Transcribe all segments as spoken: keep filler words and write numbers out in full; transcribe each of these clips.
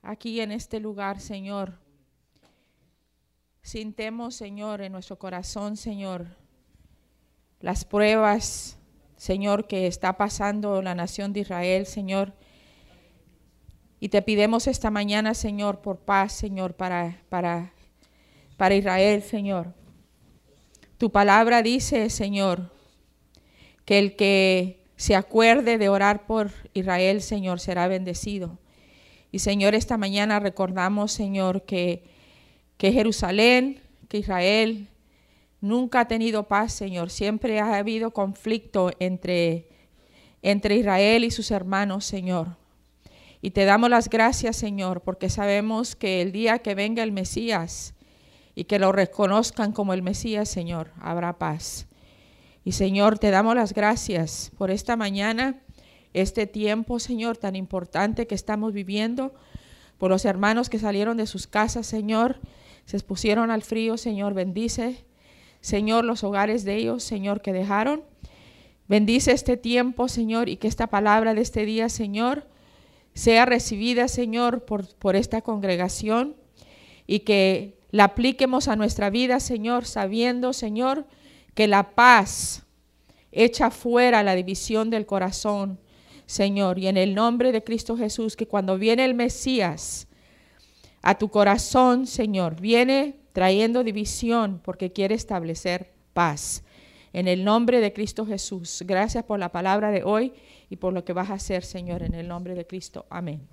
aquí en este lugar, Señor. Sintemos, Señor, en nuestro corazón, Señor, las pruebas, Señor, que está pasando la nación de Israel, Señor. Y te pidemos esta mañana, Señor, por paz, Señor, para, para, para Israel, Señor. Tu palabra dice, Señor, que el que se acuerde de orar por Israel, Señor, será bendecido. Y, Señor, esta mañana recordamos, Señor, que, que Jerusalén, que Israel nunca ha tenido paz, Señor. Siempre ha habido conflicto entre, entre Israel y sus hermanos, Señor. Y te damos las gracias, Señor, porque sabemos que el día que venga el Mesías y que lo reconozcan como el Mesías, Señor, habrá paz. Y, Señor, te damos las gracias por esta mañana, este tiempo, Señor, tan importante que estamos viviendo, por los hermanos que salieron de sus casas, Señor, se expusieron al frío, Señor, bendice, Señor, los hogares de ellos, Señor, que dejaron. Bendice este tiempo, Señor, y que esta palabra de este día, Señor, sea recibida, Señor, por, por esta congregación y que la apliquemos a nuestra vida, Señor, sabiendo, Señor, que la paz echa fuera la división del corazón, Señor, y en el nombre de Cristo Jesús, que cuando viene el Mesías a tu corazón, Señor, viene trayendo división porque quiere establecer paz. En el nombre de Cristo Jesús, gracias por la palabra de hoy y por lo que vas a hacer, Señor, en el nombre de Cristo. Amén.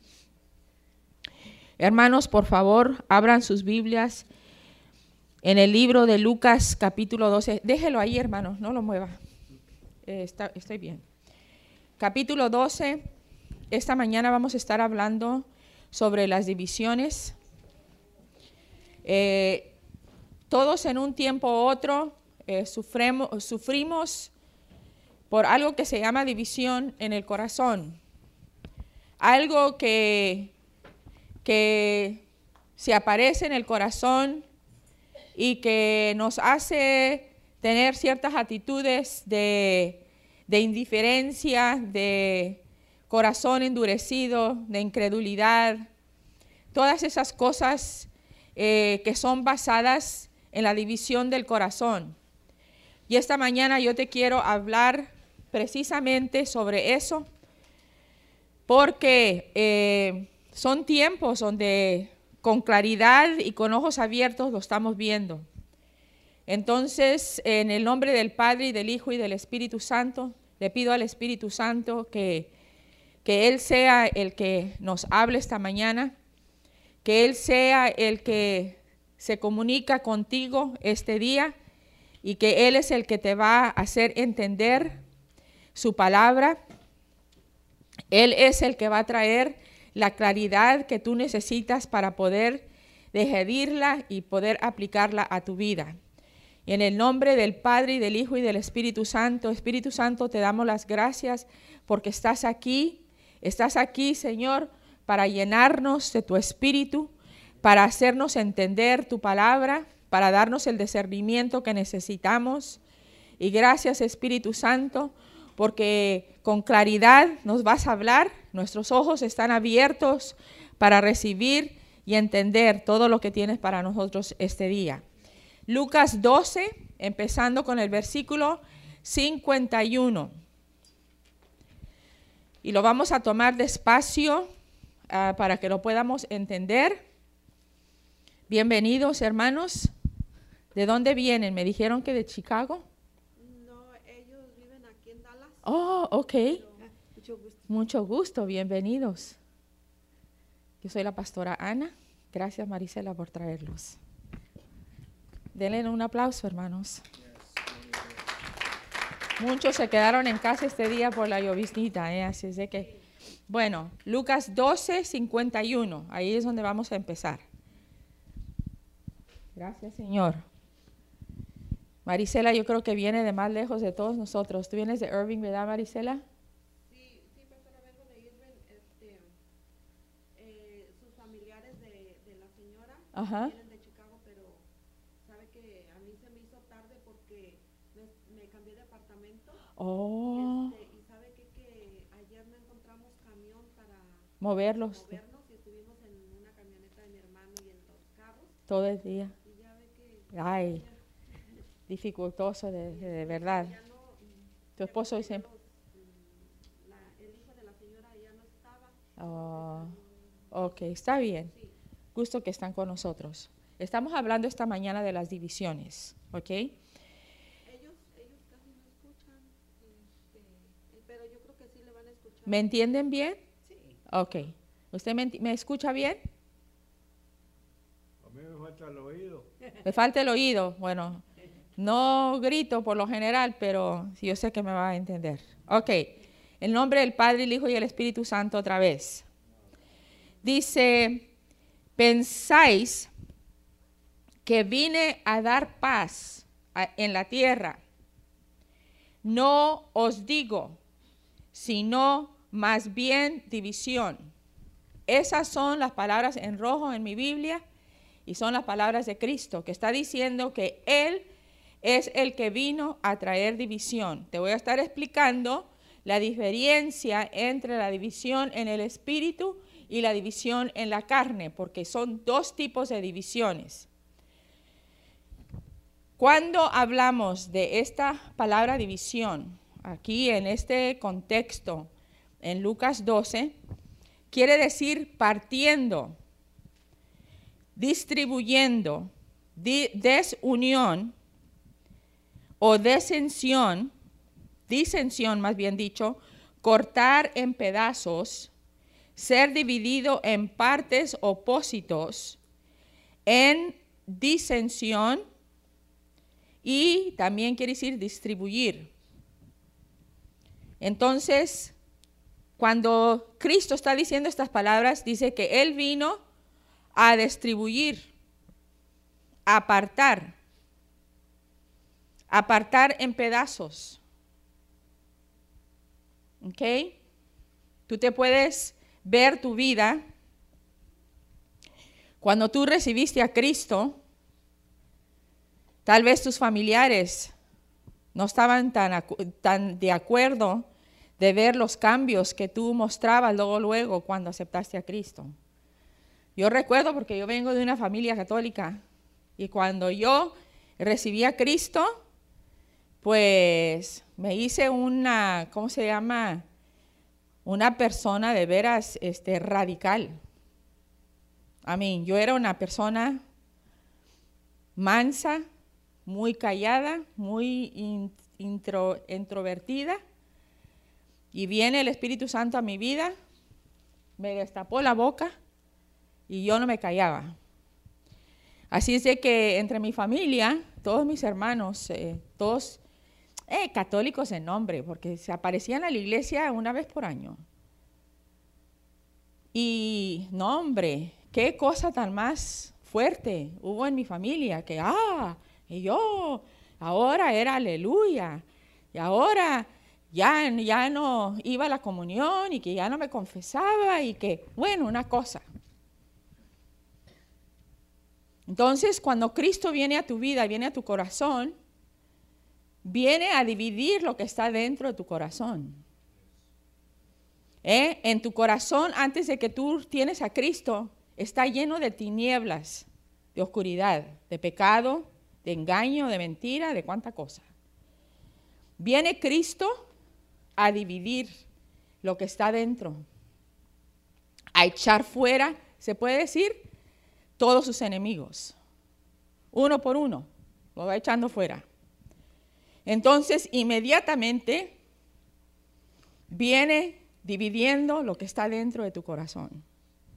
Hermanos, por favor, abran sus Biblias en el libro de Lucas, capítulo doce. Déjelo ahí, hermanos, no lo mueva. Eh, está, estoy bien. Capítulo doce. Esta mañana vamos a estar hablando sobre las divisiones. Eh, todos en un tiempo u otro eh, sufremos, sufrimos por algo que se llama división en el corazón. Algo que, que se aparece en el corazón y que nos hace tener ciertas actitudes de, de indiferencia, de corazón endurecido, de incredulidad. Todas esas cosas eh, que son basadas en la división del corazón. Y esta mañana yo te quiero hablar precisamente sobre eso, porque eh, son tiempos donde con claridad y con ojos abiertos lo estamos viendo. Entonces, en el nombre del Padre y del Hijo y del Espíritu Santo, le pido al Espíritu Santo que, que Él sea el que nos hable esta mañana, que Él sea el que se comunica contigo este día y que Él es el que te va a hacer entender su palabra. Él es el que va a traer la claridad que tú necesitas para poder digerirla y poder aplicarla a tu vida. Y en el nombre del Padre y del Hijo y del Espíritu Santo, Espíritu Santo, te damos las gracias porque estás aquí, estás aquí, Señor, para llenarnos de tu Espíritu, para hacernos entender tu palabra, para darnos el discernimiento que necesitamos. Y gracias, Espíritu Santo, porque con claridad nos vas a hablar, nuestros ojos están abiertos para recibir y entender todo lo que tienes para nosotros este día. Lucas doce, empezando con el versículo cincuenta y uno. Y lo vamos a tomar despacio uh, para que lo podamos entender. Bienvenidos, hermanos. ¿De dónde vienen? Me dijeron que de Chicago. No, ellos viven aquí en Dallas. Oh, ok. Pero, mucho gusto. Mucho gusto, bienvenidos. Yo soy la pastora Ana. Gracias, Marisela, por traerlos. Denle un aplauso, hermanos. Muchos se quedaron en casa este día por la lloviznita, ¿eh? Así es de que, bueno, Lucas doce, cincuenta y uno, ahí es donde vamos a empezar. Gracias, Señor. Marisela, yo creo que viene de más lejos de todos nosotros. ¿Tú vienes de Irving, verdad, Marisela? Sí, sí, pastora, vengo de Irving. Este, eh, sus familiares de, de la señora Ajá. vienen de Chicago, pero sabe que a mí se me hizo tarde porque me, me cambié de apartamento. Oh. Y, este, y sabe que, que ayer no encontramos camión para Moverlos. movernos y estuvimos en todo el día. Y ya ve que Ay, dificultoso de, de, de verdad. ya no, mm, Tu esposo dice, los, mm, la, el hijo de la señora ya no estaba. oh, ok, está bien. Sí, Gusto que están con nosotros. Estamos hablando esta mañana de las divisiones, ¿ok? ellos, ellos casi no escuchan, este, eh, pero yo creo que sí le van a escuchar. ¿Me entienden bien? Sí. Ok. ¿Usted me, enti- me escucha bien? A mí me falta el oído. Me falta el oído. Bueno, no grito por lo general, pero sí, yo sé que me va a entender. Ok. En nombre del Padre, el Hijo y el Espíritu Santo otra vez. Dice, pensáis que vine a dar paz a- en la tierra. No os digo, sino más bien división. Esas son las palabras en rojo en mi Biblia y son las palabras de Cristo, que está diciendo que Él es el que vino a traer división. Te voy a estar explicando la diferencia entre la división en el espíritu y la división en la carne, porque son dos tipos de divisiones. Cuando hablamos de esta palabra división, aquí en este contexto, en Lucas doce, quiere decir partiendo, distribuyendo, di- desunión o desensión, disensión más bien dicho, cortar en pedazos, ser dividido en partes opósitos, en disensión, y también quiere decir distribuir. Entonces, cuando Cristo está diciendo estas palabras, dice que Él vino a distribuir, a apartar, apartar en pedazos. ¿Ok? Tú te puedes ver tu vida. Cuando tú recibiste a Cristo, tal vez tus familiares no estaban tan, acu- tan de acuerdo de ver los cambios que tú mostrabas luego, luego cuando aceptaste a Cristo. Yo recuerdo porque yo vengo de una familia católica y cuando yo recibí a Cristo, pues me hice una, ¿cómo se llama? Una persona de veras este, radical. A mí, yo era una persona mansa, muy callada, muy in- intro, introvertida. Y viene el Espíritu Santo a mi vida, me destapó la boca y yo no me callaba. Así es de que entre mi familia, todos mis hermanos, eh, todos eh, católicos en nombre, porque se aparecían a la iglesia una vez por año. Y no, hombre, qué cosa tan más fuerte hubo en mi familia, que ah, y yo, ahora era aleluya, y ahora ya, ya no iba a la comunión y que ya no me confesaba y que, bueno, una cosa. Entonces, cuando Cristo viene a tu vida, viene a tu corazón, viene a dividir lo que está dentro de tu corazón. ¿Eh? En tu corazón, antes de que tú tienes a Cristo, está lleno de tinieblas, de oscuridad, de pecado, de engaño, de mentira, de cuánta cosa. Viene Cristo a dividir lo que está dentro, a echar fuera, se puede decir, todos sus enemigos. Uno por uno, lo va echando fuera. Entonces, inmediatamente viene dividiendo lo que está dentro de tu corazón.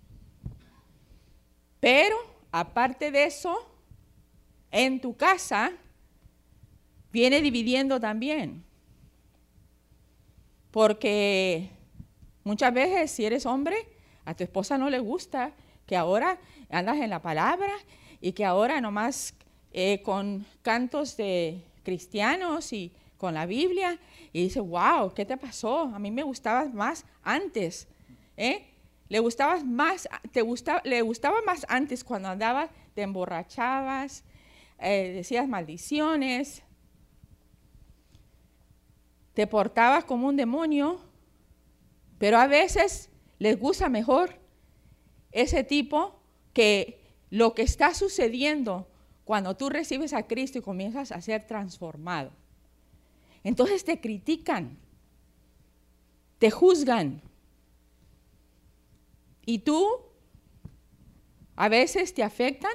Pero, aparte de eso, en tu casa, viene dividiendo también. Porque muchas veces, si eres hombre, a tu esposa no le gusta que ahora andas en la palabra y que ahora nomás eh, con cantos de cristianos y con la Biblia, y dice, wow, ¿qué te pasó? A mí me gustabas más antes, ¿eh? Le gustabas más, te gustaba, le gustaba más antes cuando andabas, te emborrachabas, eh, decías maldiciones, te portabas como un demonio, pero a veces les gusta mejor ese tipo que lo que está sucediendo cuando tú recibes a Cristo y comienzas a ser transformado. Entonces te critican, te juzgan. Y tú, a veces te afectan,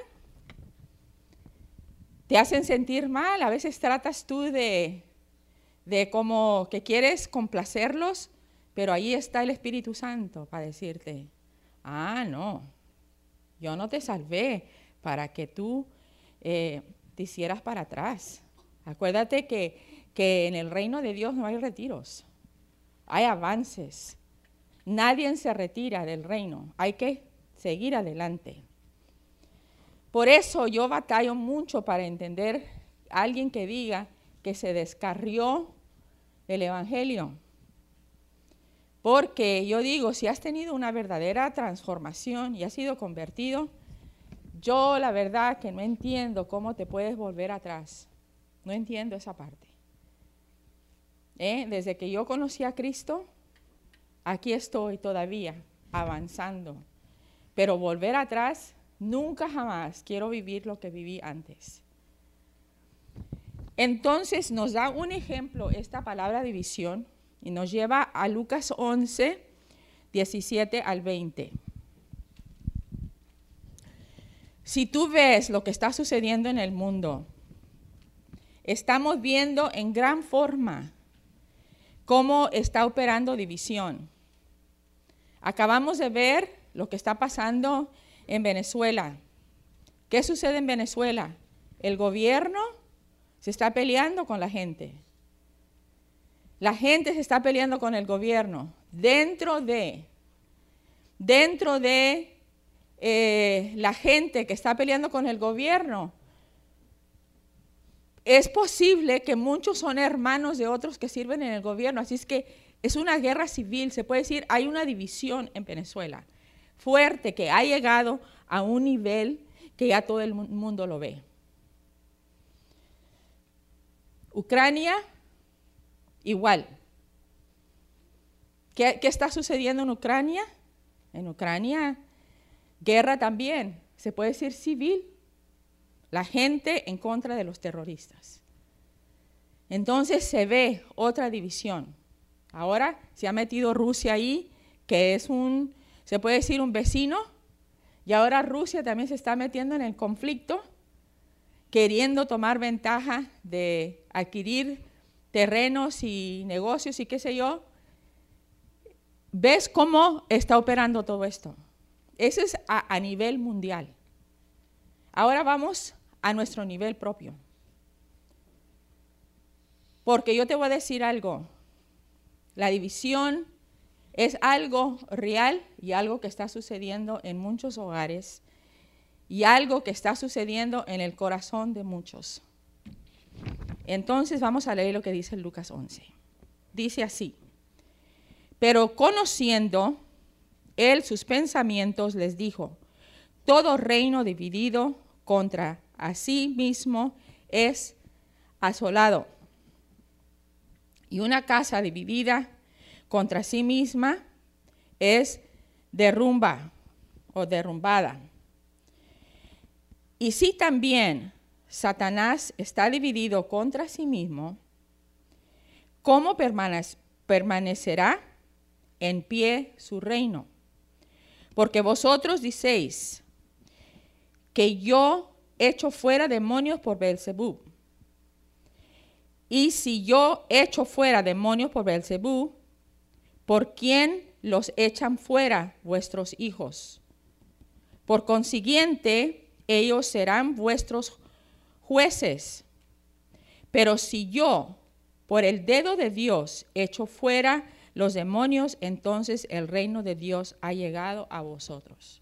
te hacen sentir mal, a veces tratas tú de, de como que quieres complacerlos, pero ahí está el Espíritu Santo para decirte, ah, no, yo no te salvé para que tú eh, te hicieras para atrás. Acuérdate que, que en el reino de Dios no hay retiros, hay avances. Nadie se retira del reino, hay que seguir adelante. Por eso yo batallo mucho para entender a alguien que diga que se descarrió el evangelio. Porque yo digo, si has tenido una verdadera transformación y has sido convertido, yo la verdad que no entiendo cómo te puedes volver atrás. No entiendo esa parte. ¿Eh? Desde que yo conocí a Cristo, aquí estoy todavía avanzando. Pero volver atrás, nunca jamás quiero vivir lo que viví antes. Entonces nos da un ejemplo esta palabra división y nos lleva a Lucas once, diecisiete al veinte. Si tú ves lo que está sucediendo en el mundo, estamos viendo en gran forma cómo está operando división. Acabamos de ver lo que está pasando en Venezuela. ¿Qué sucede en Venezuela? El gobierno se está peleando con la gente. La gente se está peleando con el gobierno. Dentro de, dentro de eh, la gente que está peleando con el gobierno, es posible que muchos son hermanos de otros que sirven en el gobierno. Así es que es una guerra civil, se puede decir, hay una división en Venezuela fuerte que ha llegado a un nivel que ya todo el mundo lo ve. Ucrania, igual. ¿Qué, qué está sucediendo en Ucrania? En Ucrania, guerra también, se puede decir civil. La gente en contra de los terroristas. Entonces se ve otra división. Ahora se ha metido Rusia ahí, que es un, se puede decir un vecino, y ahora Rusia también se está metiendo en el conflicto, queriendo tomar ventaja de adquirir terrenos y negocios y qué sé yo. ¿Ves cómo está operando todo esto? Eso es a, a nivel mundial. Ahora vamos a nuestro nivel propio. Porque yo te voy a decir algo. La división es algo real y algo que está sucediendo en muchos hogares y algo que está sucediendo en el corazón de muchos. Entonces vamos a leer lo que dice Lucas once. Dice así: pero conociendo él sus pensamientos, les dijo: todo reino dividido contra a sí mismo es asolado, y una casa dividida contra sí misma es derrumba o derrumbada. Y si también Satanás está dividido contra sí mismo, ¿cómo permanece, permanecerá en pie su reino? Porque vosotros decéis que yo echo fuera demonios por Beelzebub. Y si yo echo fuera demonios por Beelzebub, ¿por quién los echan fuera vuestros hijos? Por consiguiente, ellos serán vuestros jueces. Pero si yo, por el dedo de Dios, echo fuera los demonios, entonces el reino de Dios ha llegado a vosotros.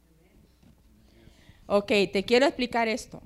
Ok, te quiero explicar esto.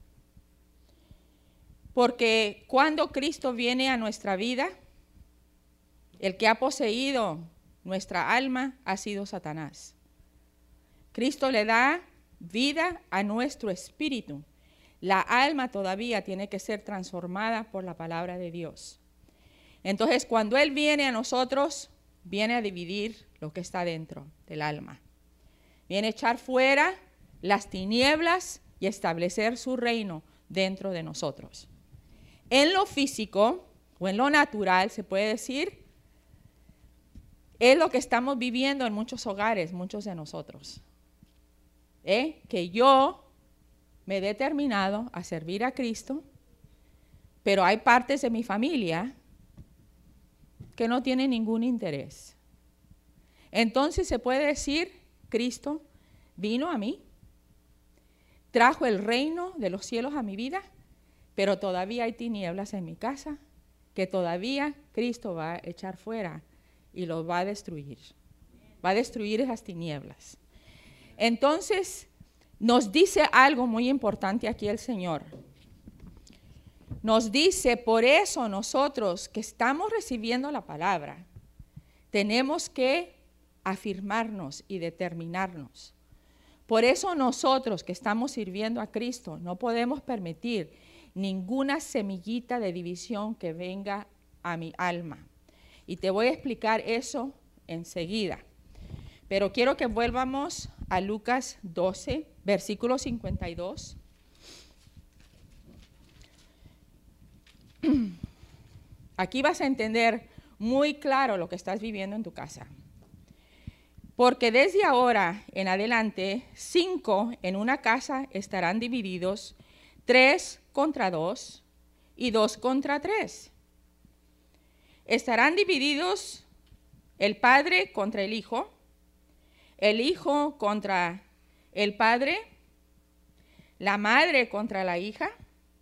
Porque cuando Cristo viene a nuestra vida, el que ha poseído nuestra alma ha sido Satanás. Cristo le da vida a nuestro espíritu. La alma todavía tiene que ser transformada por la palabra de Dios. Entonces, cuando Él viene a nosotros, viene a dividir lo que está dentro del alma. Viene a echar fuera las tinieblas y establecer su reino dentro de nosotros. En lo físico o en lo natural, se puede decir, es lo que estamos viviendo en muchos hogares, muchos de nosotros. ¿Eh? Que yo me he determinado a servir a Cristo, pero hay partes de mi familia que no tienen ningún interés. Entonces se puede decir, Cristo vino a mí, trajo el reino de los cielos a mi vida, pero todavía hay tinieblas en mi casa que todavía Cristo va a echar fuera y los va a destruir. Va a destruir esas tinieblas. Entonces, nos dice algo muy importante aquí el Señor. Nos dice, por eso nosotros que estamos recibiendo la palabra, tenemos que afirmarnos y determinarnos. Por eso nosotros que estamos sirviendo a Cristo no podemos permitir ninguna semillita de división que venga a mi alma. Y te voy a explicar eso enseguida. Pero quiero que vuelvamos a Lucas doce, versículo cincuenta y dos. Aquí vas a entender muy claro lo que estás viviendo en tu casa. Porque desde ahora en adelante, cinco en una casa estarán divididos, tres contra dos y dos contra tres. Estarán divididos el padre contra el hijo, el hijo contra el padre, la madre contra la hija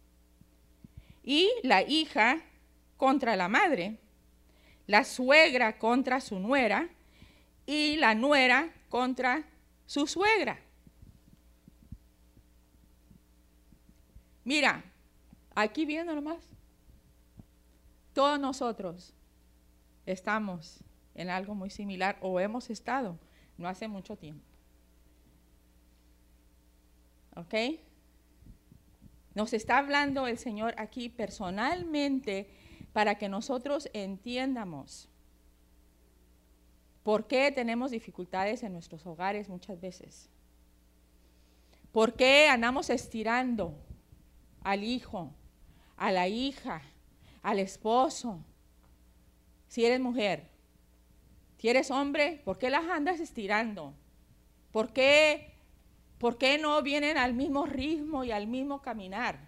y la hija contra la madre, la suegra contra su nuera y la nuera contra su suegra. Mira, aquí viendo nomás, todos nosotros estamos en algo muy similar o hemos estado no hace mucho tiempo. ¿Ok? Nos está hablando el Señor aquí personalmente para que nosotros entiendamos por qué tenemos dificultades en nuestros hogares muchas veces. ¿Por qué andamos estirando al hijo, a la hija, al esposo? Si eres mujer, si eres hombre, ¿por qué las andas estirando? ¿Por qué, por qué no vienen al mismo ritmo y al mismo caminar?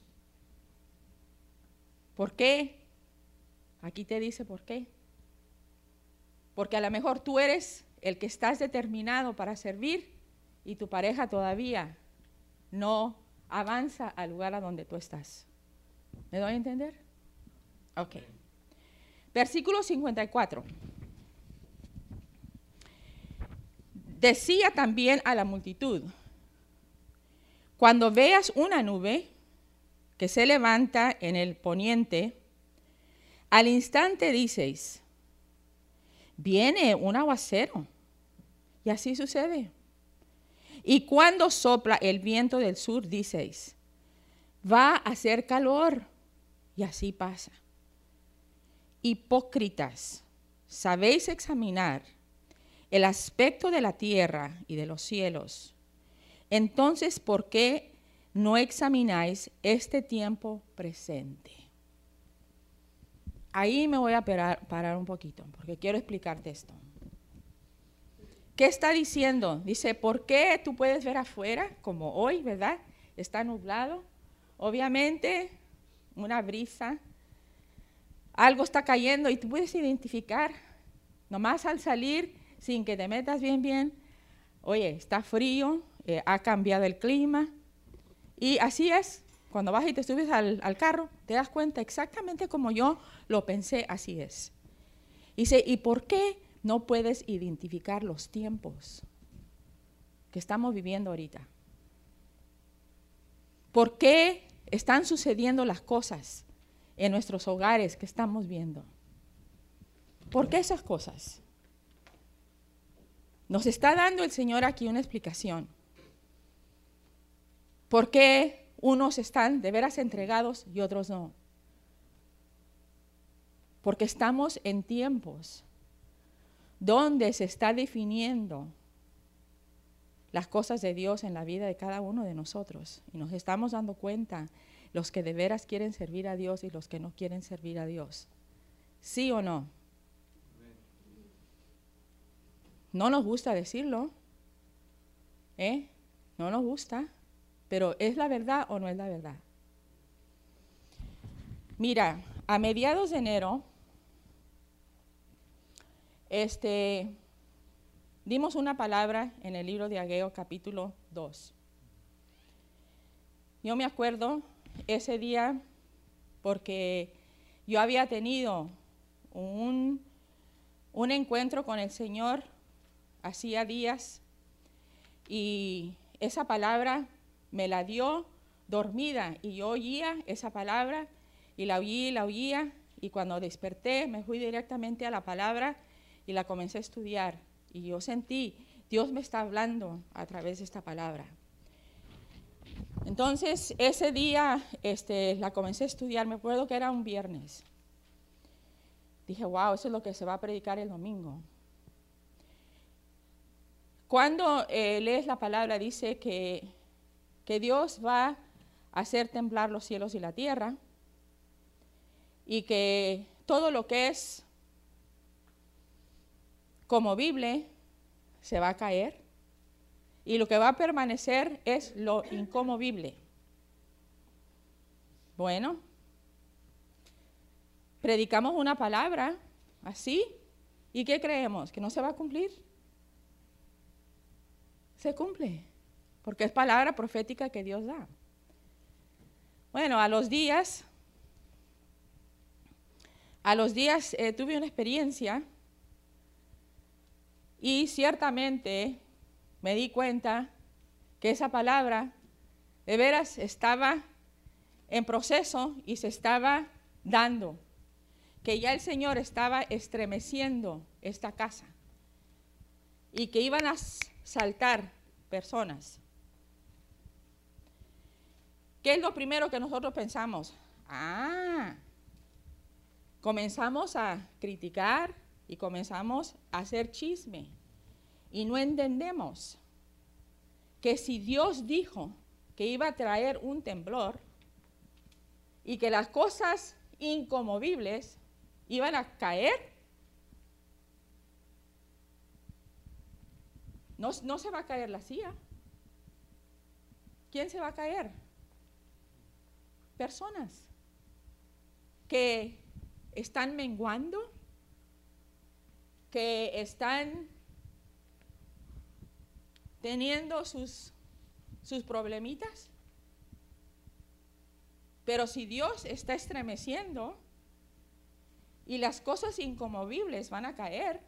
¿Por qué? Aquí te dice por qué. Porque a lo mejor tú eres el que estás determinado para servir y tu pareja todavía no avanza al lugar a donde tú estás. ¿Me doy a entender? Ok. Versículo cincuenta y cuatro. Decía también a la multitud, cuando veas una nube que se levanta en el poniente, al instante dices, viene un aguacero. Y así sucede. Y cuando sopla el viento del sur, dices, va a hacer calor. Y así pasa. Hipócritas, sabéis examinar el aspecto de la tierra y de los cielos. Entonces, ¿por qué no examináis este tiempo presente? Ahí me voy a parar, parar un poquito, porque quiero explicarte esto. ¿Qué está diciendo? Dice, ¿por qué tú puedes ver afuera, como hoy, verdad? Está nublado. Obviamente, una brisa, algo está cayendo y tú puedes identificar, nomás al salir, sin que te metas bien, bien, oye, está frío, eh, ha cambiado el clima. Y así es, cuando vas y te subes al, al carro, te das cuenta exactamente como yo lo pensé, así es. Dice, ¿y por qué no puedes identificar los tiempos que estamos viviendo ahorita? ¿Por qué están sucediendo las cosas en nuestros hogares que estamos viendo? ¿Por qué esas cosas? Nos está dando el Señor aquí una explicación. ¿Por qué unos están de veras entregados y otros no? Porque estamos en tiempos donde se está definiendo las cosas de Dios en la vida de cada uno de nosotros. Y nos estamos dando cuenta los que de veras quieren servir a Dios y los que no quieren servir a Dios. ¿Sí o no? No nos gusta decirlo, ¿eh? No nos gusta, pero ¿es la verdad o no es la verdad? Mira, a mediados de enero, este, dimos una palabra en el libro de Ageo capítulo dos. Yo me acuerdo ese día porque yo había tenido un, un encuentro con el Señor hacía días y esa palabra me la dio dormida y yo oía esa palabra y la oí y la oía y cuando desperté me fui directamente a la palabra y la comencé a estudiar y yo sentí, Dios me está hablando a través de esta palabra. Entonces ese día este, la comencé a estudiar, me acuerdo que era un viernes. Dije, wow, eso es lo que se va a predicar el domingo. Cuando eh, lees la palabra dice que, que Dios va a hacer temblar los cielos y la tierra y que todo lo que es conmovible se va a caer y lo que va a permanecer es lo inconmovible. Bueno, predicamos una palabra así y ¿qué creemos? ¿Que no se va a cumplir? Se cumple, porque es palabra profética que Dios da. Bueno, a los días, a los días eh, tuve una experiencia y ciertamente me di cuenta que esa palabra de veras estaba en proceso y se estaba dando, que ya el Señor estaba estremeciendo esta casa y que iban a saltar personas. ¿Qué es lo primero que nosotros pensamos? Ah, comenzamos a criticar y comenzamos a hacer chisme y no entendemos que si Dios dijo que iba a traer un temblor y que las cosas inconmovibles iban a caer, No, no se va a caer la silla. ¿Quién se va a caer? Personas que están menguando, que están teniendo sus, sus problemitas. Pero si Dios está estremeciendo y las cosas inconmovibles van a caer,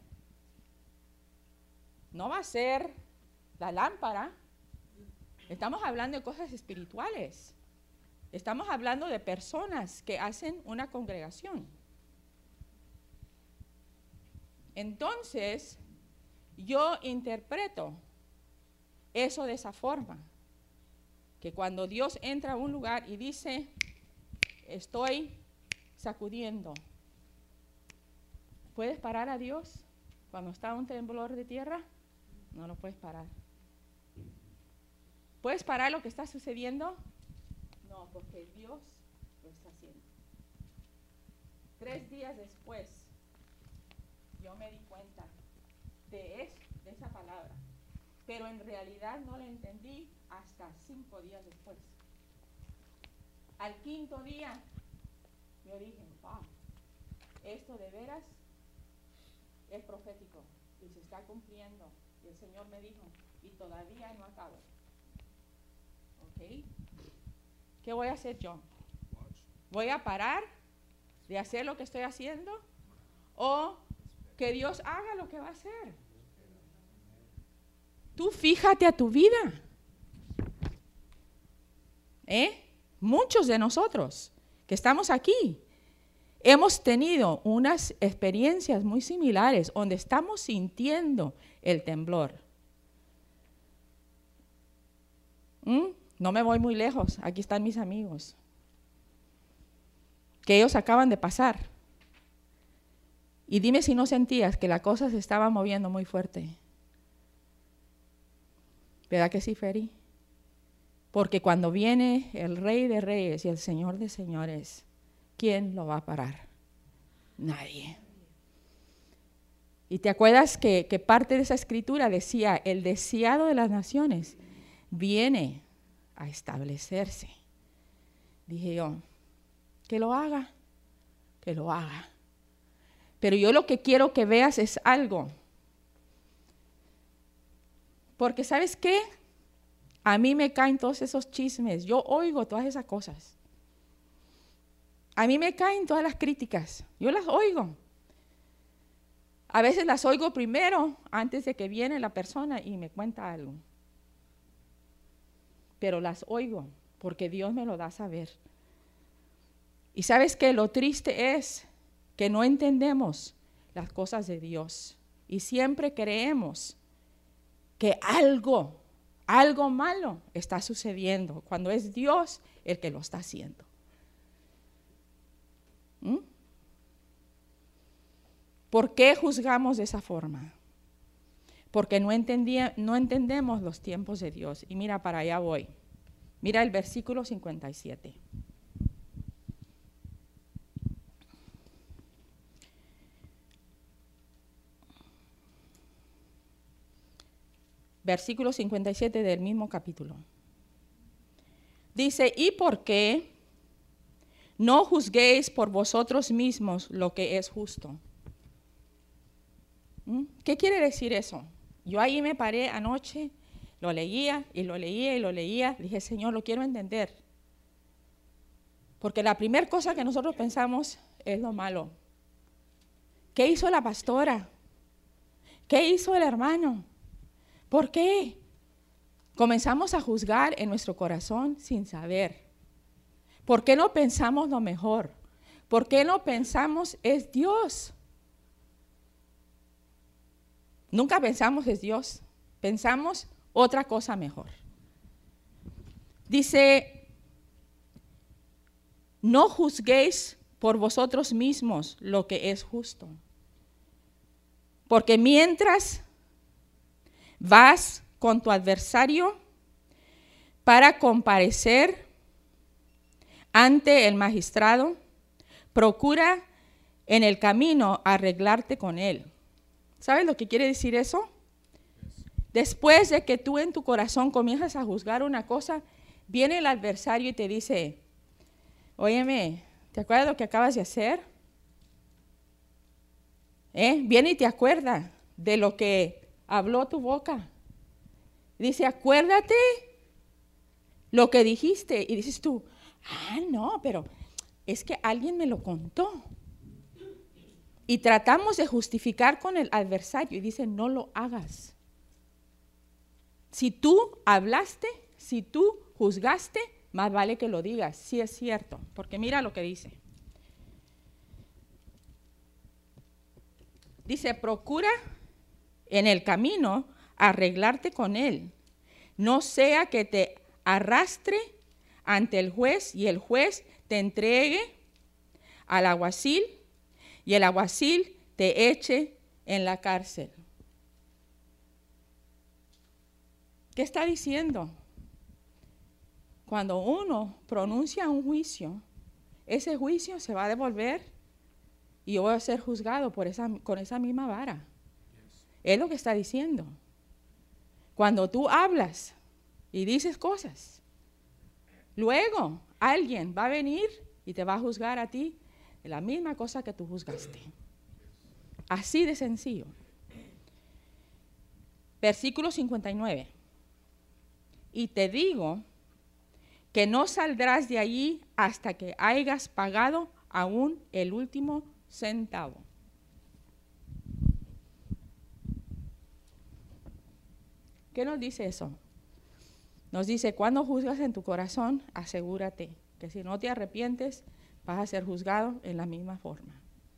no va a ser la lámpara. Estamos hablando de cosas espirituales. Estamos hablando de personas que hacen una congregación. Entonces, yo interpreto eso de esa forma, que cuando Dios entra a un lugar y dice, estoy sacudiendo, ¿puedes parar a Dios cuando está un temblor de tierra? No lo puedes parar. ¿Puedes parar lo que está sucediendo? No, porque Dios lo está haciendo. Tres días después, yo me di cuenta de, eso, de esa palabra, pero en realidad no la entendí hasta cinco días después. Al quinto día, yo dije, wow, esto de veras es profético y se está cumpliendo. Y el Señor me dijo, y todavía no acabo. ¿Ok? ¿Qué voy a hacer yo? ¿Voy a parar de hacer lo que estoy haciendo? ¿O que Dios haga lo que va a hacer? Tú fíjate a tu vida. ¿Eh? Muchos de nosotros que estamos aquí hemos tenido unas experiencias muy similares donde estamos sintiendo el temblor. ¿Mm? No me voy muy lejos, aquí están mis amigos, que ellos acaban de pasar. Y dime si no sentías que la cosa se estaba moviendo muy fuerte. ¿Verdad que sí, Feri? Porque cuando viene el Rey de Reyes y el Señor de Señores, ¿quién lo va a parar? Nadie. Y te acuerdas que, que parte de esa escritura decía, el deseado de las naciones viene a establecerse. Dije yo, que lo haga, que lo haga. Pero yo lo que quiero que veas es algo. Porque ¿sabes qué? A mí me caen todos esos chismes, yo oigo todas esas cosas. A mí me caen todas las críticas, yo las oigo. A veces las oigo primero antes de que viene la persona y me cuenta algo. Pero las oigo porque Dios me lo da a saber. Y ¿sabes qué? Lo triste es que no entendemos las cosas de Dios y siempre creemos que algo, algo malo está sucediendo cuando es Dios el que lo está haciendo. ¿Mm? ¿Por qué juzgamos de esa forma? Porque no, entendía, no entendemos los tiempos de Dios. Y mira, para allá voy. Mira el versículo cincuenta y siete. Versículo cincuenta y siete del mismo capítulo. Dice, ¿y por qué no juzguéis por vosotros mismos lo que es justo? ¿Mm? ¿Qué quiere decir eso? Yo ahí me paré anoche, lo leía y lo leía y lo leía. Dije, Señor, lo quiero entender. Porque la primera cosa que nosotros pensamos es lo malo. ¿Qué hizo la pastora? ¿Qué hizo el hermano? ¿Por qué? Comenzamos a juzgar en nuestro corazón sin saber. ¿Por qué no pensamos lo mejor? ¿Por qué no pensamos es Dios? Nunca pensamos es Dios. Pensamos otra cosa mejor. Dice, no juzguéis por vosotros mismos lo que es justo. Porque mientras vas con tu adversario para comparecer ante el magistrado, procura en el camino arreglarte con él. ¿Sabes lo que quiere decir eso? Después de que tú en tu corazón comienzas a juzgar una cosa, viene el adversario y te dice, óyeme, ¿te acuerdas lo que acabas de hacer? ¿Eh? Viene y te acuerda de lo que habló tu boca. Dice, acuérdate lo que dijiste. Y dices tú, ah, no, pero es que alguien me lo contó. Y tratamos de justificar con el adversario y dice, no lo hagas. Si tú hablaste, si tú juzgaste, más vale que lo digas, sí es cierto. Porque mira lo que dice. Dice, procura en el camino arreglarte con él, no sea que te arrastre ante el juez y el juez te entregue al alguacil y el alguacil te eche en la cárcel. ¿Qué está diciendo? Cuando uno pronuncia un juicio, ese juicio se va a devolver y yo voy a ser juzgado por esa, con esa misma vara. Es lo que está diciendo. Cuando tú hablas y dices cosas, luego alguien va a venir y te va a juzgar a ti de la misma cosa que tú juzgaste. Así de sencillo. Versículo cincuenta y nueve. Y te digo que no saldrás de allí hasta que hayas pagado aún el último centavo. ¿Qué nos dice eso? Nos dice, cuando juzgas en tu corazón, asegúrate que si no te arrepientes, vas a ser juzgado en la misma forma.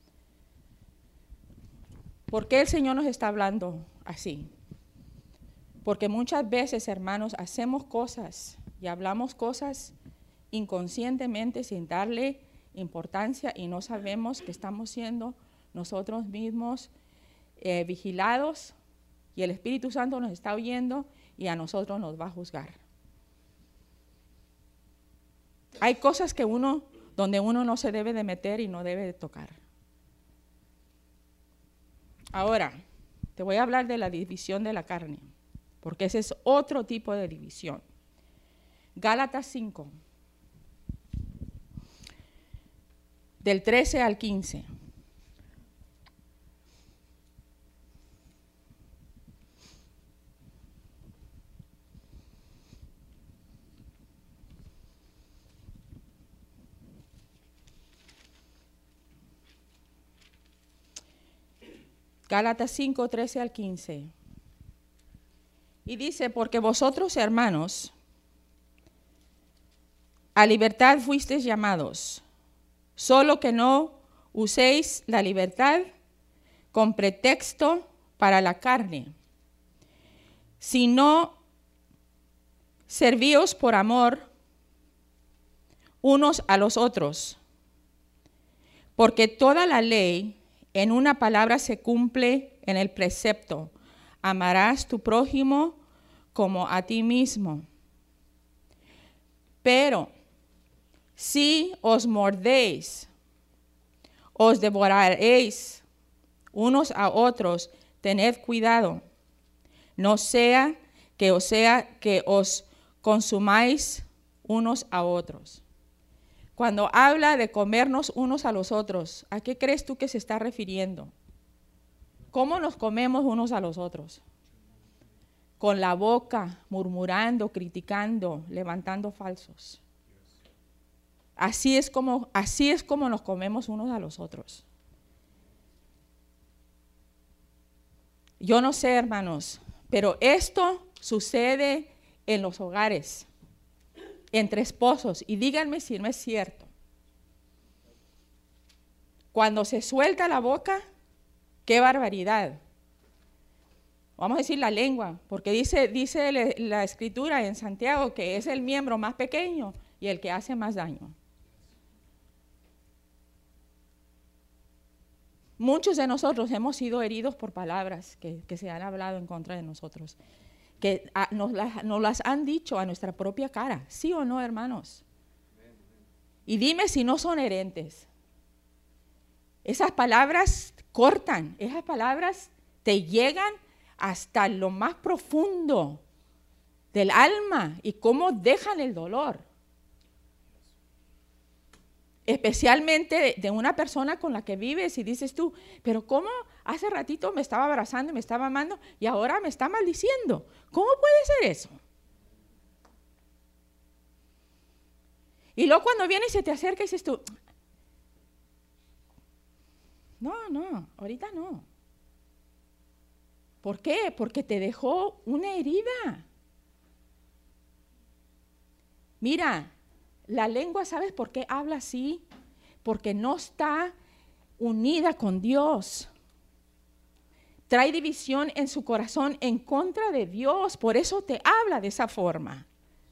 ¿Por qué el Señor nos está hablando así? Porque muchas veces, hermanos, hacemos cosas y hablamos cosas inconscientemente sin darle importancia y no sabemos que estamos siendo nosotros mismos eh, vigilados y el Espíritu Santo nos está oyendo y a nosotros nos va a juzgar. Hay cosas que uno, donde uno no se debe de meter y no debe de tocar. Ahora, te voy a hablar de la división de la carne, porque ese es otro tipo de división. Gálatas cinco, del trece al quince. Gálatas cinco, trece al quince. Y dice, porque vosotros, hermanos, a libertad fuisteis llamados, solo que no uséis la libertad con pretexto para la carne, sino servíos por amor unos a los otros, porque toda la ley en una palabra se cumple en el precepto: amarás tu prójimo como a ti mismo. Pero si os mordéis, os devoraréis unos a otros, tened cuidado, no sea que os sea que os consumáis unos a otros. Cuando habla de comernos unos a los otros, ¿a qué crees tú que se está refiriendo? ¿Cómo nos comemos unos a los otros? Con la boca, murmurando, criticando, levantando falsos. Así es como, así es como nos comemos unos a los otros. Yo no sé, hermanos, pero esto sucede en los hogares, entre esposos, y díganme si no es cierto. Cuando se suelta la boca, qué barbaridad. Vamos a decir la lengua, porque dice, dice la Escritura en Santiago que es el miembro más pequeño y el que hace más daño. Muchos de nosotros hemos sido heridos por palabras que, que se han hablado en contra de nosotros, que a, nos, las, nos las han dicho a nuestra propia cara, ¿sí o no, hermanos? Y dime si no son herentes. Esas palabras cortan, esas palabras te llegan hasta lo más profundo del alma y cómo dejan el dolor. Especialmente de, de una persona con la que vives y dices tú, pero ¿cómo hace ratito me estaba abrazando y me estaba amando y ahora me está maldiciendo? ¿Cómo puede ser eso? Y luego cuando viene y se te acerca y dices tú, no, no, ahorita no. ¿Por qué? Porque te dejó una herida. Mira, la lengua, ¿sabes por qué habla así? Porque no está unida con Dios. Trae división en su corazón en contra de Dios, por eso te habla de esa forma.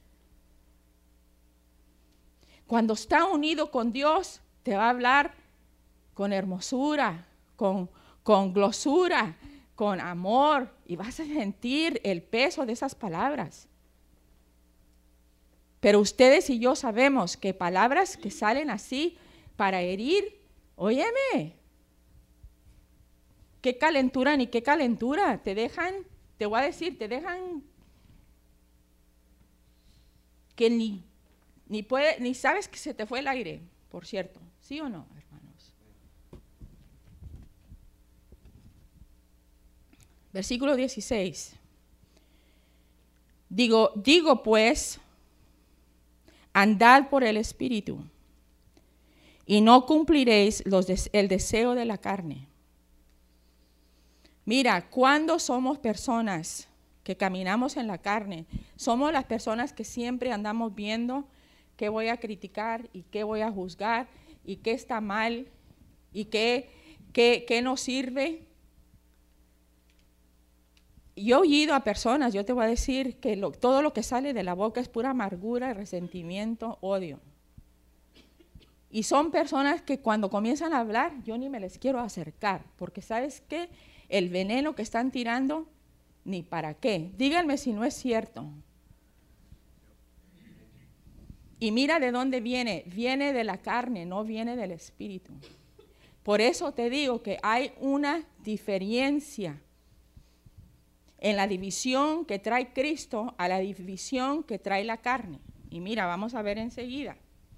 Cuando está unido con Dios, te va a hablar con hermosura, con, con glosura, con amor, y vas a sentir el peso de esas palabras. Pero ustedes y yo sabemos que palabras que salen así para herir, óyeme, qué calentura ni qué calentura, te dejan, te voy a decir, te dejan que ni, ni, puede, ni sabes que se te fue el aire, por cierto, ¿sí o no, hermanos? Versículo dieciséis. Digo, digo pues, andad por el Espíritu, y no cumpliréis los des- el deseo de la carne. Mira, cuando somos personas que caminamos en la carne, somos las personas que siempre andamos viendo qué voy a criticar y qué voy a juzgar y qué está mal y qué, qué, qué no sirve. Yo he oído a personas, yo te voy a decir que lo, todo lo que sale de la boca es pura amargura, resentimiento, odio. Y son personas que cuando comienzan a hablar, yo ni me les quiero acercar, porque ¿sabes qué? El veneno que están tirando ni para qué. Díganme si no es cierto. Y mira de dónde viene. Viene de la carne, no viene del espíritu. Por eso te digo que hay una diferencia en la división que trae Cristo a la división que trae la carne. Y mira, vamos a ver enseguida.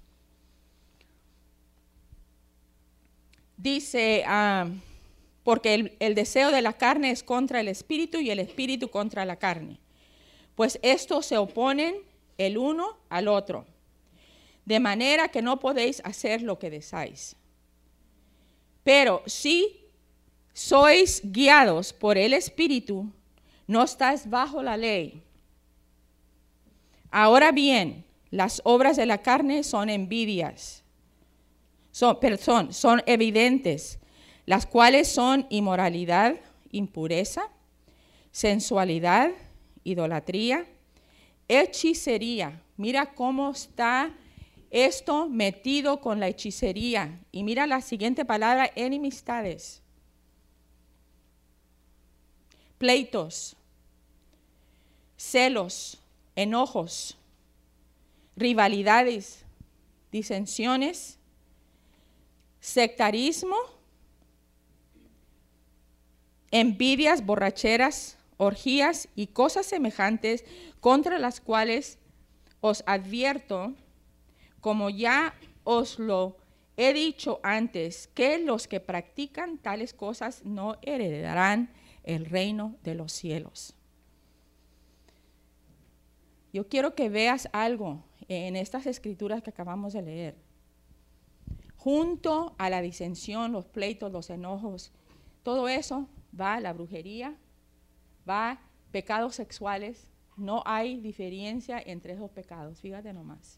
Dice, uh, porque el, el deseo de la carne es contra el espíritu y el espíritu contra la carne. Pues estos se oponen el uno al otro, de manera que no podéis hacer lo que deseáis. Pero si sois guiados por el espíritu, no estáis bajo la ley. Ahora bien, las obras de la carne son envidias, son, son, son evidentes, las cuales son inmoralidad, impureza, sensualidad, idolatría, hechicería. Mira cómo está esto metido con la hechicería. Y mira la siguiente palabra, enemistades, pleitos, celos, enojos, rivalidades, disensiones, sectarismo, envidias, borracheras, orgías y cosas semejantes, contra las cuales os advierto, como ya os lo he dicho antes, que los que practican tales cosas no heredarán el reino de los cielos. Yo quiero que veas algo en estas escrituras que acabamos de leer. Junto a la disensión, los pleitos, los enojos, todo eso va la brujería, va pecados sexuales. No hay diferencia entre esos pecados, fíjate nomás.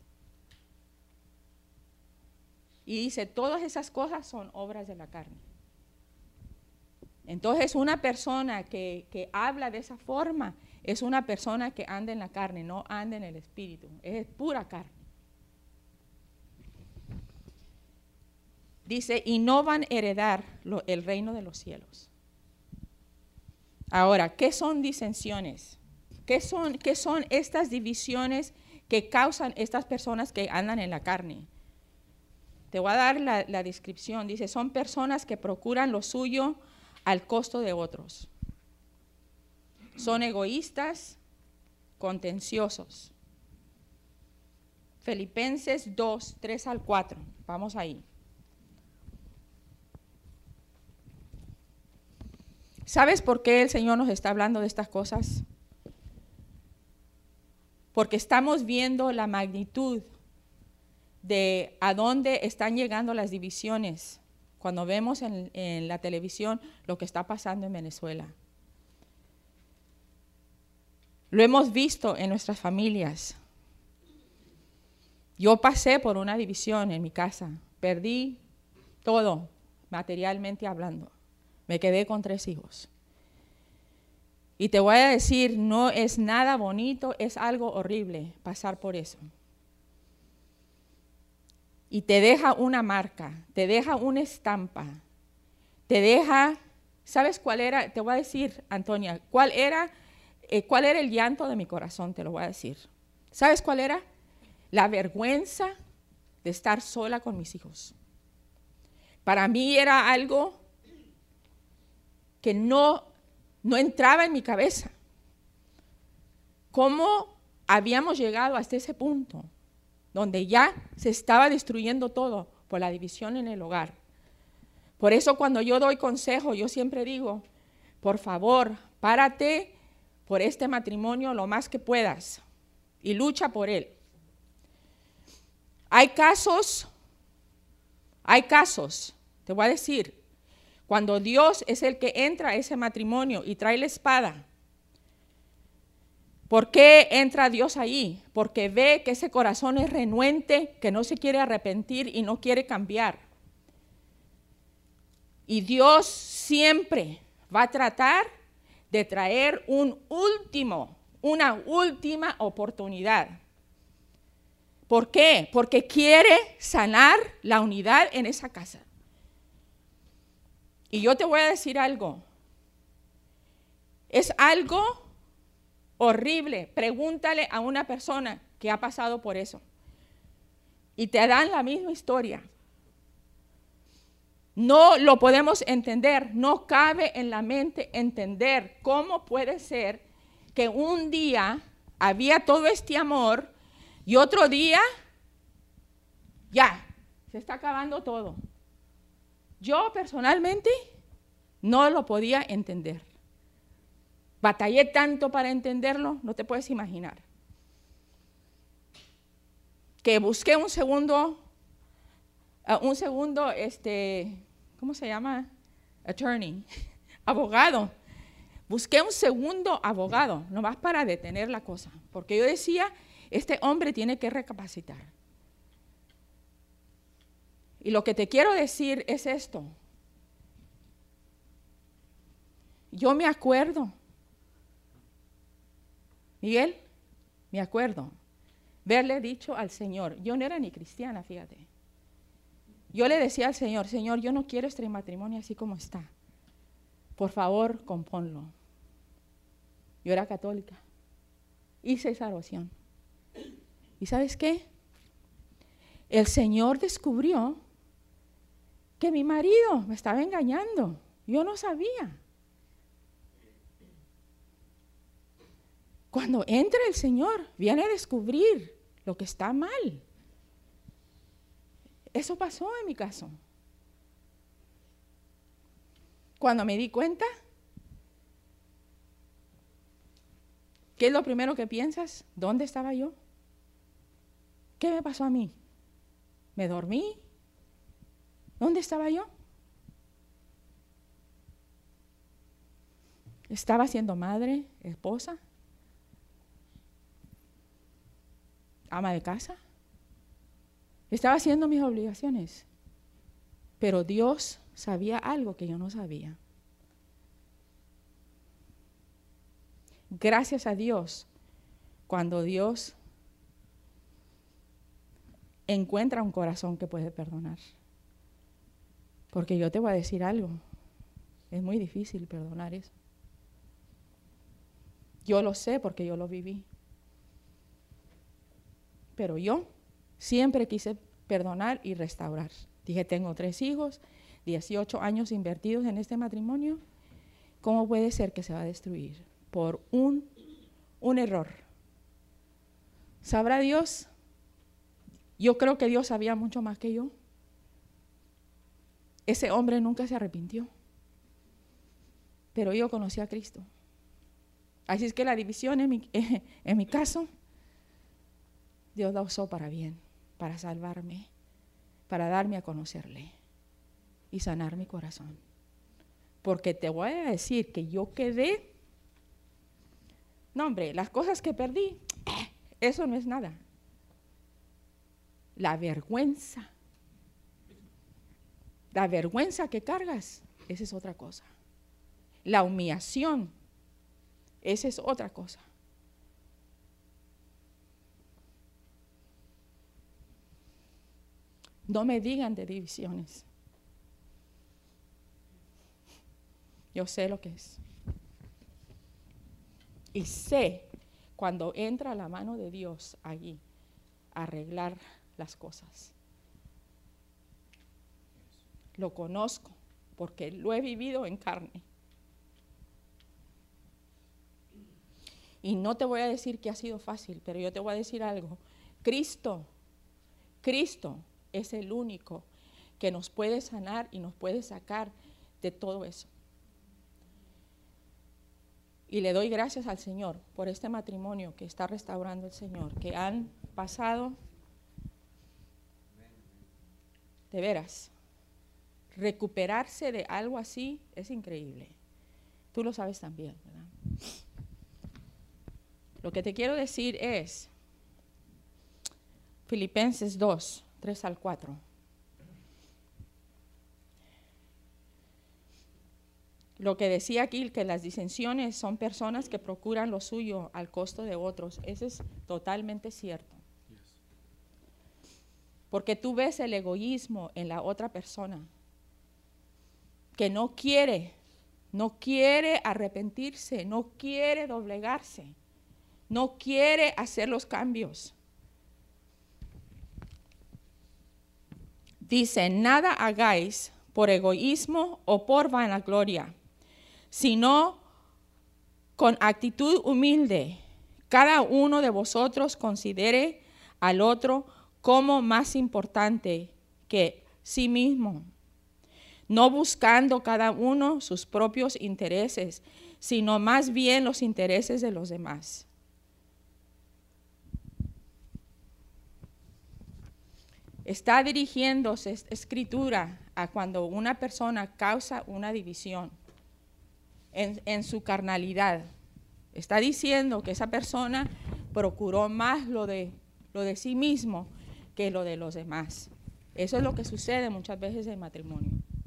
Y dice, todas esas cosas son obras de la carne. Entonces, una persona que, que habla de esa forma es una persona que anda en la carne, no anda en el espíritu. Es pura carne. Dice, y no van a heredar lo, el reino de los cielos. Ahora, ¿qué son disensiones? ¿Qué son, qué son estas divisiones que causan estas personas que andan en la carne? Te voy a dar la, la descripción. Dice, son personas que procuran lo suyo al costo de otros. Son egoístas, contenciosos. Filipenses dos, tres al cuatro. Vamos ahí. ¿Sabes por qué el Señor nos está hablando de estas cosas? Porque estamos viendo la magnitud de a dónde están llegando las divisiones cuando vemos en, en la televisión lo que está pasando en Venezuela. Lo hemos visto en nuestras familias. Yo pasé por una división en mi casa, perdí todo, materialmente hablando. Me quedé con tres hijos. Y te voy a decir, no es nada bonito, es algo horrible pasar por eso. Y te deja una marca, te deja una estampa, te deja, ¿sabes cuál era? Te voy a decir, Antonia, ¿cuál era, eh, cuál era el llanto de mi corazón? Te lo voy a decir. ¿Sabes cuál era? La vergüenza de estar sola con mis hijos. Para mí era algo que no, no entraba en mi cabeza. ¿Cómo habíamos llegado hasta ese punto? Donde ya se estaba destruyendo todo por la división en el hogar. Por eso cuando yo doy consejo, yo siempre digo, por favor, párate por este matrimonio lo más que puedas y lucha por él. Hay casos, hay casos, te voy a decir, cuando Dios es el que entra a ese matrimonio y trae la espada. ¿Por qué entra Dios ahí? Porque ve que ese corazón es renuente, que no se quiere arrepentir y no quiere cambiar. Y Dios siempre va a tratar de traer un último, una última oportunidad. ¿Por qué? Porque quiere sanar la unidad en esa casa. Y yo te voy a decir algo. Es algo horrible. Pregúntale a una persona que ha pasado por eso. Y te dan la misma historia. No lo podemos entender, no cabe en la mente entender cómo puede ser que un día había todo este amor y otro día ya se está acabando todo. Yo personalmente no lo podía entender. Batallé tanto para entenderlo, no te puedes imaginar. Que busqué un segundo, uh, un segundo, este, ¿cómo se llama? Attorney, abogado. Busqué un segundo abogado, nomás para detener la cosa. Porque yo decía, este hombre tiene que recapacitar. Y lo que te quiero decir es esto. Yo me acuerdo, Miguel, me acuerdo verle dicho al Señor, yo no era ni cristiana, fíjate. Yo le decía al Señor, Señor, yo no quiero este matrimonio así como está. Por favor, compónlo. Yo era católica. Hice esa oración. ¿Y sabes qué? El Señor descubrió que mi marido me estaba engañando. Yo no sabía. Cuando entra el Señor, viene a descubrir lo que está mal. Eso pasó en mi caso. Cuando me di cuenta, ¿qué es lo primero que piensas? ¿Dónde estaba yo? ¿Qué me pasó a mí? ¿Me dormí? ¿Dónde estaba yo? ¿Estaba siendo madre, esposa, ama de casa? Estaba haciendo mis obligaciones, pero Dios sabía algo que yo no sabía. Gracias a Dios, cuando Dios encuentra un corazón que puede perdonar. Porque yo te voy a decir algo, es muy difícil perdonar eso. Yo lo sé porque yo lo viví. Pero yo siempre quise perdonar y restaurar. Dije, tengo tres hijos, dieciocho años invertidos en este matrimonio. ¿Cómo puede ser que se va a destruir por un, un error? ¿Sabrá Dios? Yo creo que Dios sabía mucho más que yo. Ese hombre nunca se arrepintió. Pero yo conocí a Cristo. Así es que la división en mi, en mi caso, Dios la usó para bien, para salvarme, para darme a conocerle y sanar mi corazón. Porque te voy a decir que yo quedé, no hombre, las cosas que perdí, eso no es nada. La vergüenza, la vergüenza que cargas, esa es otra cosa. La humillación, esa es otra cosa. No me digan de divisiones. Yo sé lo que es. Y sé cuando entra la mano de Dios allí a arreglar las cosas. Lo conozco porque lo he vivido en carne. Y no te voy a decir que ha sido fácil, pero yo te voy a decir algo. Cristo, Cristo es el único que nos puede sanar y nos puede sacar de todo eso. Y le doy gracias al Señor por este matrimonio que está restaurando el Señor, que han pasado, de veras, recuperarse de algo así es increíble. Tú lo sabes también, ¿verdad? Lo que te quiero decir es Filipenses dos, tres al cuatro. Lo que decía aquí, que las disensiones son personas que procuran lo suyo al costo de otros. Eso es totalmente cierto. Porque tú ves el egoísmo en la otra persona, que no quiere no quiere arrepentirse, no quiere doblegarse, no quiere hacer los cambios. Dice, nada hagáis por egoísmo o por vanagloria, sino con actitud humilde. Cada uno de vosotros considere al otro como más importante que sí mismo, no buscando cada uno sus propios intereses, sino más bien los intereses de los demás. Está dirigiéndose esta escritura a cuando una persona causa una división en, en su carnalidad. Está diciendo que esa persona procuró más lo de, lo de sí mismo que lo de los demás. Eso es lo que sucede muchas veces en matrimonio.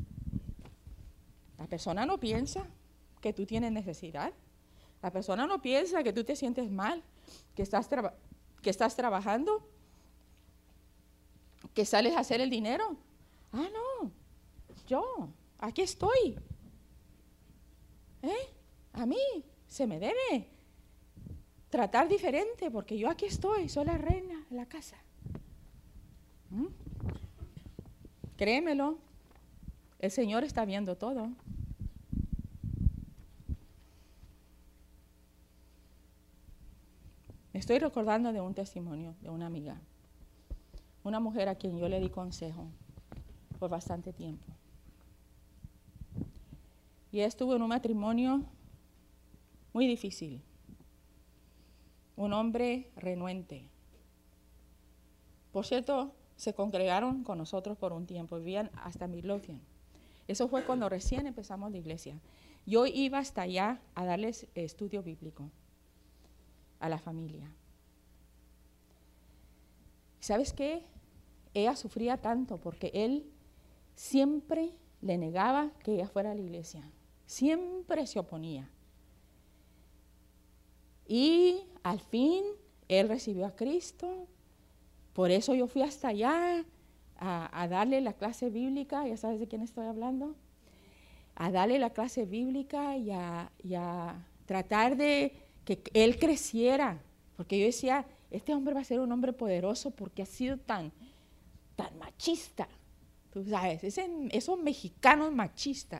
La persona no piensa que tú tienes necesidad. La persona no piensa que tú te sientes mal, que estás, traba- que estás trabajando, que sales a hacer el dinero. Ah, no, yo, aquí estoy. ¿Eh? A mí se me debe tratar diferente porque yo aquí estoy, soy la reina de la casa. ¿Mm? Créemelo, el Señor está viendo todo. Me estoy recordando de un testimonio de una amiga, una mujer a quien yo le di consejo por bastante tiempo. Y ella estuvo en un matrimonio muy difícil. Un hombre renuente. Por cierto, se congregaron con nosotros por un tiempo, vivían hasta Midlothian. Eso fue cuando recién empezamos la iglesia. Yo iba hasta allá a darles estudio bíblico a la familia. ¿Sabes qué? Ella sufría tanto porque él siempre le negaba que ella fuera a la iglesia. Siempre se oponía. Y al fin él recibió a Cristo. Por eso yo fui hasta allá a, a darle la clase bíblica. ¿Ya sabes de quién estoy hablando? A darle la clase bíblica y a, y a tratar de que él creciera. Porque yo decía, este hombre va a ser un hombre poderoso porque ha sido tan, tan machista. Tú sabes, ese, esos mexicanos machistas.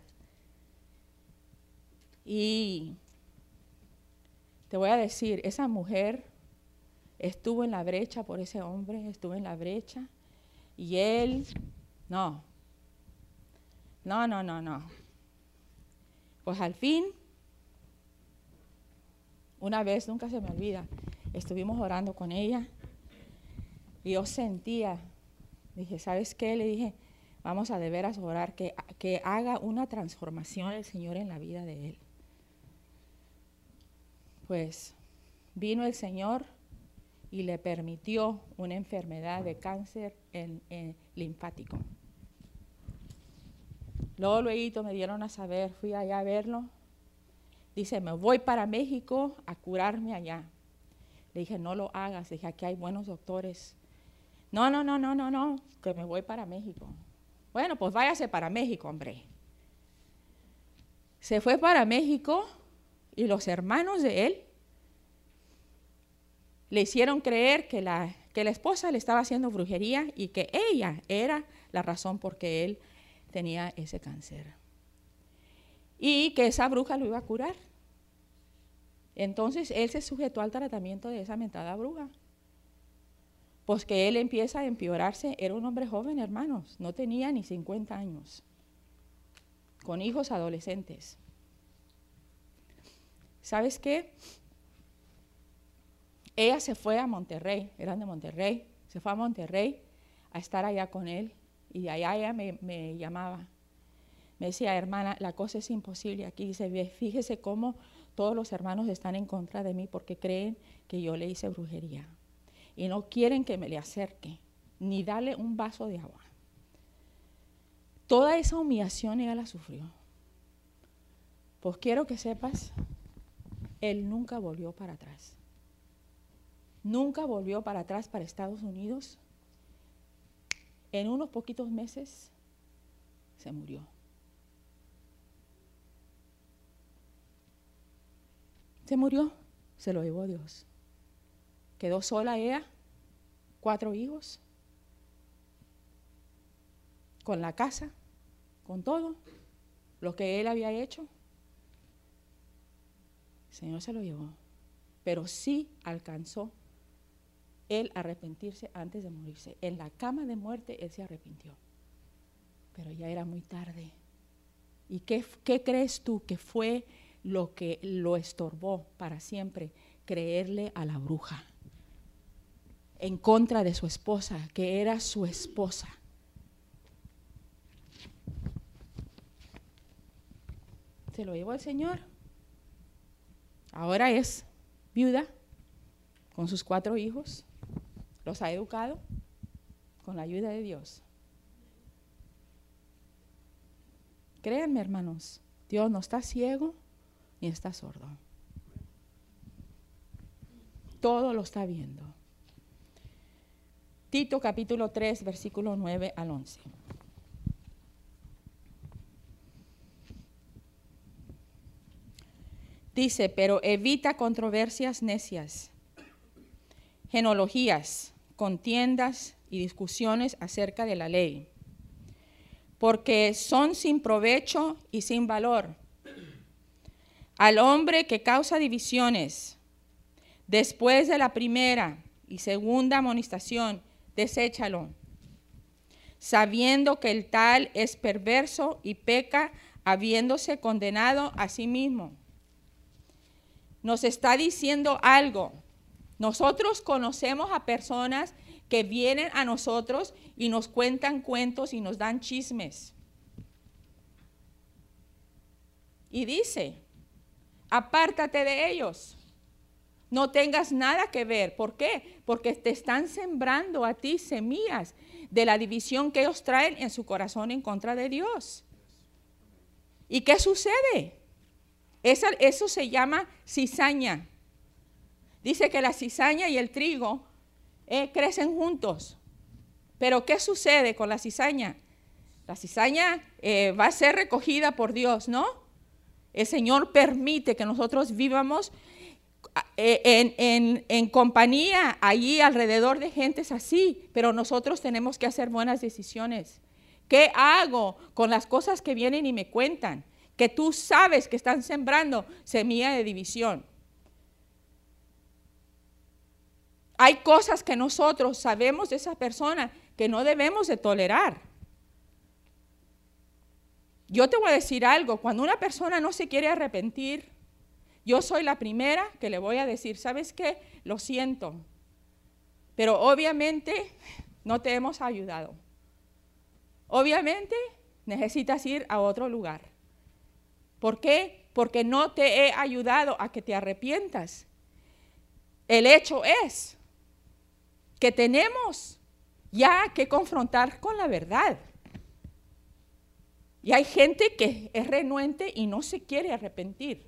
Y te voy a decir, esa mujer estuvo en la brecha por ese hombre, estuvo en la brecha, y él, no, no, no, no, no. Pues al fin, una vez, nunca se me olvida, estuvimos orando con ella, y yo sentía, dije, ¿sabes qué? Le dije, vamos a de veras orar, que, que haga una transformación el Señor en la vida de él. Pues vino el Señor y le permitió una enfermedad de cáncer en, en linfático. Luego, luego me dieron a saber, fui allá a verlo. Dice, me voy para México a curarme allá. Le dije, no lo hagas. Le dije, aquí hay buenos doctores. No, no, no, no, no, no, que me voy para México. Bueno, pues váyase para México, hombre. Se fue para México. Y los hermanos de él le hicieron creer que la, que la esposa le estaba haciendo brujería y que ella era la razón por que él tenía ese cáncer. Y que esa bruja lo iba a curar. Entonces él se sujetó al tratamiento de esa mentada bruja. Pues que él empieza a empeorarse. Era un hombre joven, hermanos. No tenía ni cincuenta años. Con hijos adolescentes. ¿Sabes qué? Ella se fue a Monterrey, eran de Monterrey, se fue a Monterrey a estar allá con él y de allá ella me, me llamaba. Me decía, hermana, la cosa es imposible aquí. Dice, fíjese cómo todos los hermanos están en contra de mí porque creen que yo le hice brujería y no quieren que me le acerque ni darle un vaso de agua. Toda esa humillación ella la sufrió. Pues quiero que sepas, él nunca volvió para atrás. Nunca volvió para atrás para Estados Unidos. En unos poquitos meses se murió. Se murió, se lo llevó Dios. Quedó sola ella, cuatro hijos, con la casa, con todo lo que él había hecho. El Señor se lo llevó, pero sí alcanzó él arrepentirse antes de morirse. En la cama de muerte él se arrepintió, pero ya era muy tarde. ¿Y qué, qué crees tú que fue lo que lo estorbó para siempre? Creerle a la bruja en contra de su esposa, que era su esposa. Se lo llevó el Señor. Ahora es viuda con sus cuatro hijos. Los ha educado con la ayuda de Dios. Créanme, hermanos, Dios no está ciego ni está sordo. Todo lo está viendo. Tito capítulo tres, versículo nueve al once. Dice, pero evita controversias necias, genealogías, contiendas y discusiones acerca de la ley, porque son sin provecho y sin valor. Al hombre que causa divisiones, después de la primera y segunda amonestación, deséchalo, sabiendo que el tal es perverso y peca, habiéndose condenado a sí mismo. Nos está diciendo algo. Nosotros conocemos a personas que vienen a nosotros y nos cuentan cuentos y nos dan chismes. Y dice, apártate de ellos. No tengas nada que ver. ¿Por qué? Porque te están sembrando a ti semillas de la división que ellos traen en su corazón en contra de Dios. ¿Y qué sucede? Esa, eso se llama cizaña. Dice que la cizaña y el trigo eh, crecen juntos. Pero ¿qué sucede con la cizaña? La cizaña eh, va a ser recogida por Dios, ¿no? El Señor permite que nosotros vivamos En, en, en compañía allí alrededor de gentes así, pero nosotros tenemos que hacer buenas decisiones. ¿Qué hago con las cosas que vienen y me cuentan? Que tú sabes que están sembrando semilla de división. Hay cosas que nosotros sabemos de esa persona que no debemos de tolerar. Yo te voy a decir algo, cuando una persona no se quiere arrepentir, yo soy la primera que le voy a decir, ¿sabes qué? Lo siento, pero obviamente no te hemos ayudado. Obviamente necesitas ir a otro lugar. ¿Por qué? Porque no te he ayudado a que te arrepientas. El hecho es que tenemos ya que confrontar con la verdad. Y hay gente que es renuente y no se quiere arrepentir.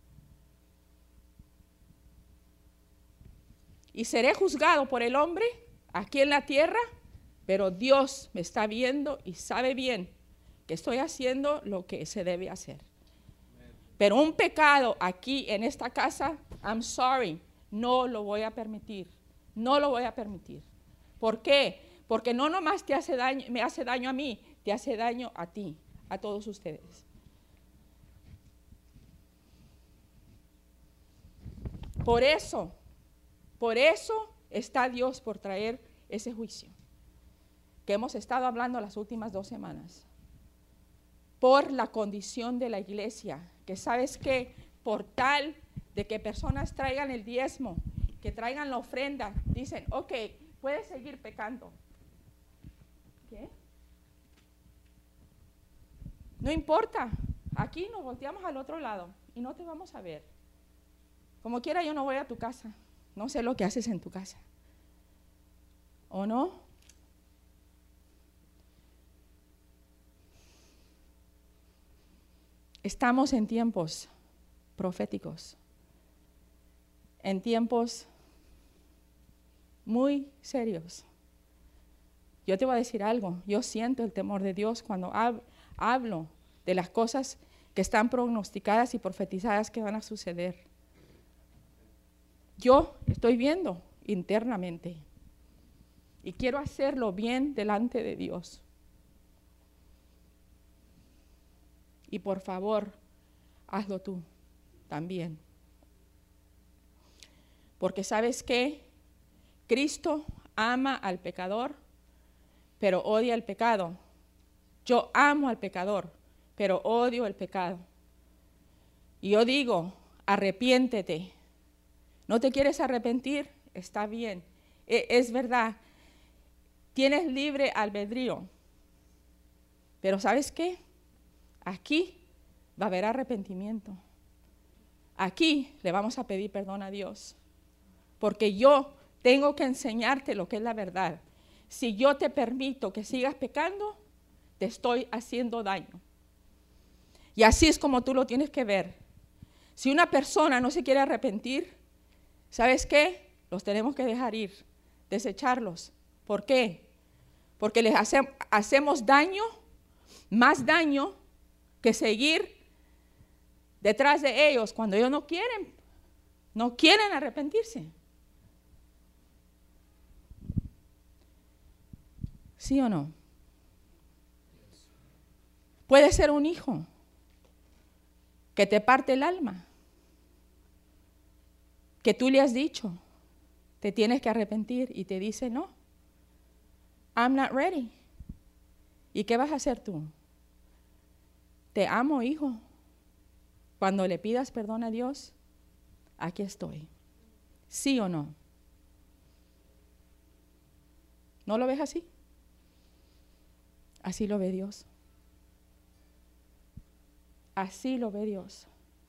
Y seré juzgado por el hombre aquí en la tierra, pero Dios me está viendo y sabe bien que estoy haciendo lo que se debe hacer. Pero un pecado aquí en esta casa, I'm sorry, no lo voy a permitir. No lo voy a permitir. ¿Por qué? Porque no nomás te hace daño, me hace daño a mí, te hace daño a ti, a todos ustedes. Por eso, por eso está Dios por traer ese juicio que hemos estado hablando las últimas dos semanas. Por la condición de la iglesia, que sabes que por tal de que personas traigan el diezmo, que traigan la ofrenda, dicen, ok, puedes seguir pecando. ¿Qué? No importa, aquí nos volteamos al otro lado y no te vamos a ver. Como quiera, yo no voy a tu casa, no sé lo que haces en tu casa. ¿O no? Estamos en tiempos proféticos, en tiempos muy serios. Yo te voy a decir algo, yo siento el temor de Dios cuando hab- hablo de las cosas que están pronosticadas y profetizadas que van a suceder. yo estoy viendo internamente y quiero hacerlo bien delante de Dios. Y por favor, hazlo tú también. Porque ¿sabes qué? Cristo ama al pecador, pero odia el pecado. Yo amo al pecador, pero odio el pecado. Y yo digo, arrepiéntete. ¿No te quieres arrepentir? Está bien. E- es verdad. Tienes libre albedrío. Pero ¿sabes qué? Aquí va a haber arrepentimiento. Aquí le vamos a pedir perdón a Dios. Porque yo tengo que enseñarte lo que es la verdad. Si yo te permito que sigas pecando, te estoy haciendo daño. Y así es como tú lo tienes que ver. Si una persona no se quiere arrepentir, ¿sabes qué? Los tenemos que dejar ir, desecharlos. ¿Por qué? Porque les hace, hacemos daño, más daño que seguir detrás de ellos cuando ellos no quieren, no quieren arrepentirse. ¿Sí o no? Puede ser un hijo que te parte el alma, que tú le has dicho, te tienes que arrepentir y te dice no, I'm not ready. ¿Y qué vas a hacer tú? Te amo, hijo. Cuando le pidas perdón a Dios, aquí estoy. ¿Sí o no? ¿No lo ves así? Así lo ve Dios. Así lo ve Dios.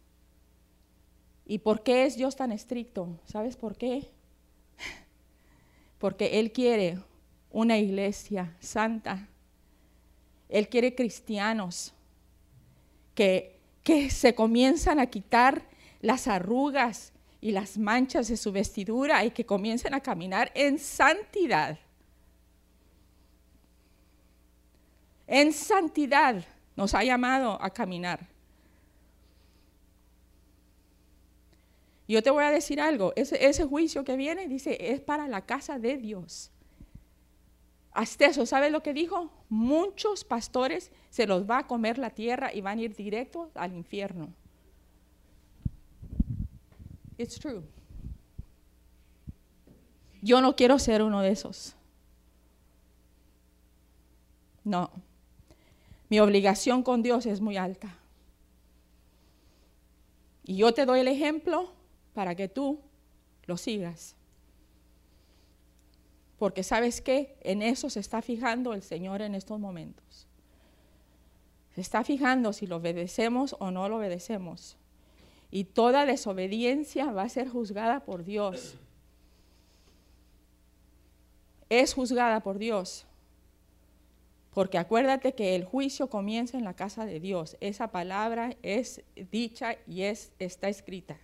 ¿Y por qué es Dios tan estricto? ¿Sabes por qué? Porque Él quiere una iglesia santa. Él quiere cristianos que, que se comienzan a quitar las arrugas y las manchas de su vestidura y que comiencen a caminar en santidad. En santidad nos ha llamado a caminar. Yo te voy a decir algo, ese, ese juicio que viene, dice, es para la casa de Dios. Hasta eso, ¿sabes lo que dijo? Muchos pastores se los va a comer la tierra y van a ir directo al infierno. It's true. Yo no quiero ser uno de esos. No. Mi obligación con Dios es muy alta. Y yo te doy el ejemplo para que tú lo sigas. Porque ¿sabes qué? En eso se está fijando el Señor en estos momentos. Se está fijando si lo obedecemos o no lo obedecemos. Y toda desobediencia va a ser juzgada por Dios. Es juzgada por Dios. Porque acuérdate que el juicio comienza en la casa de Dios. Esa palabra es dicha y es, está escrita.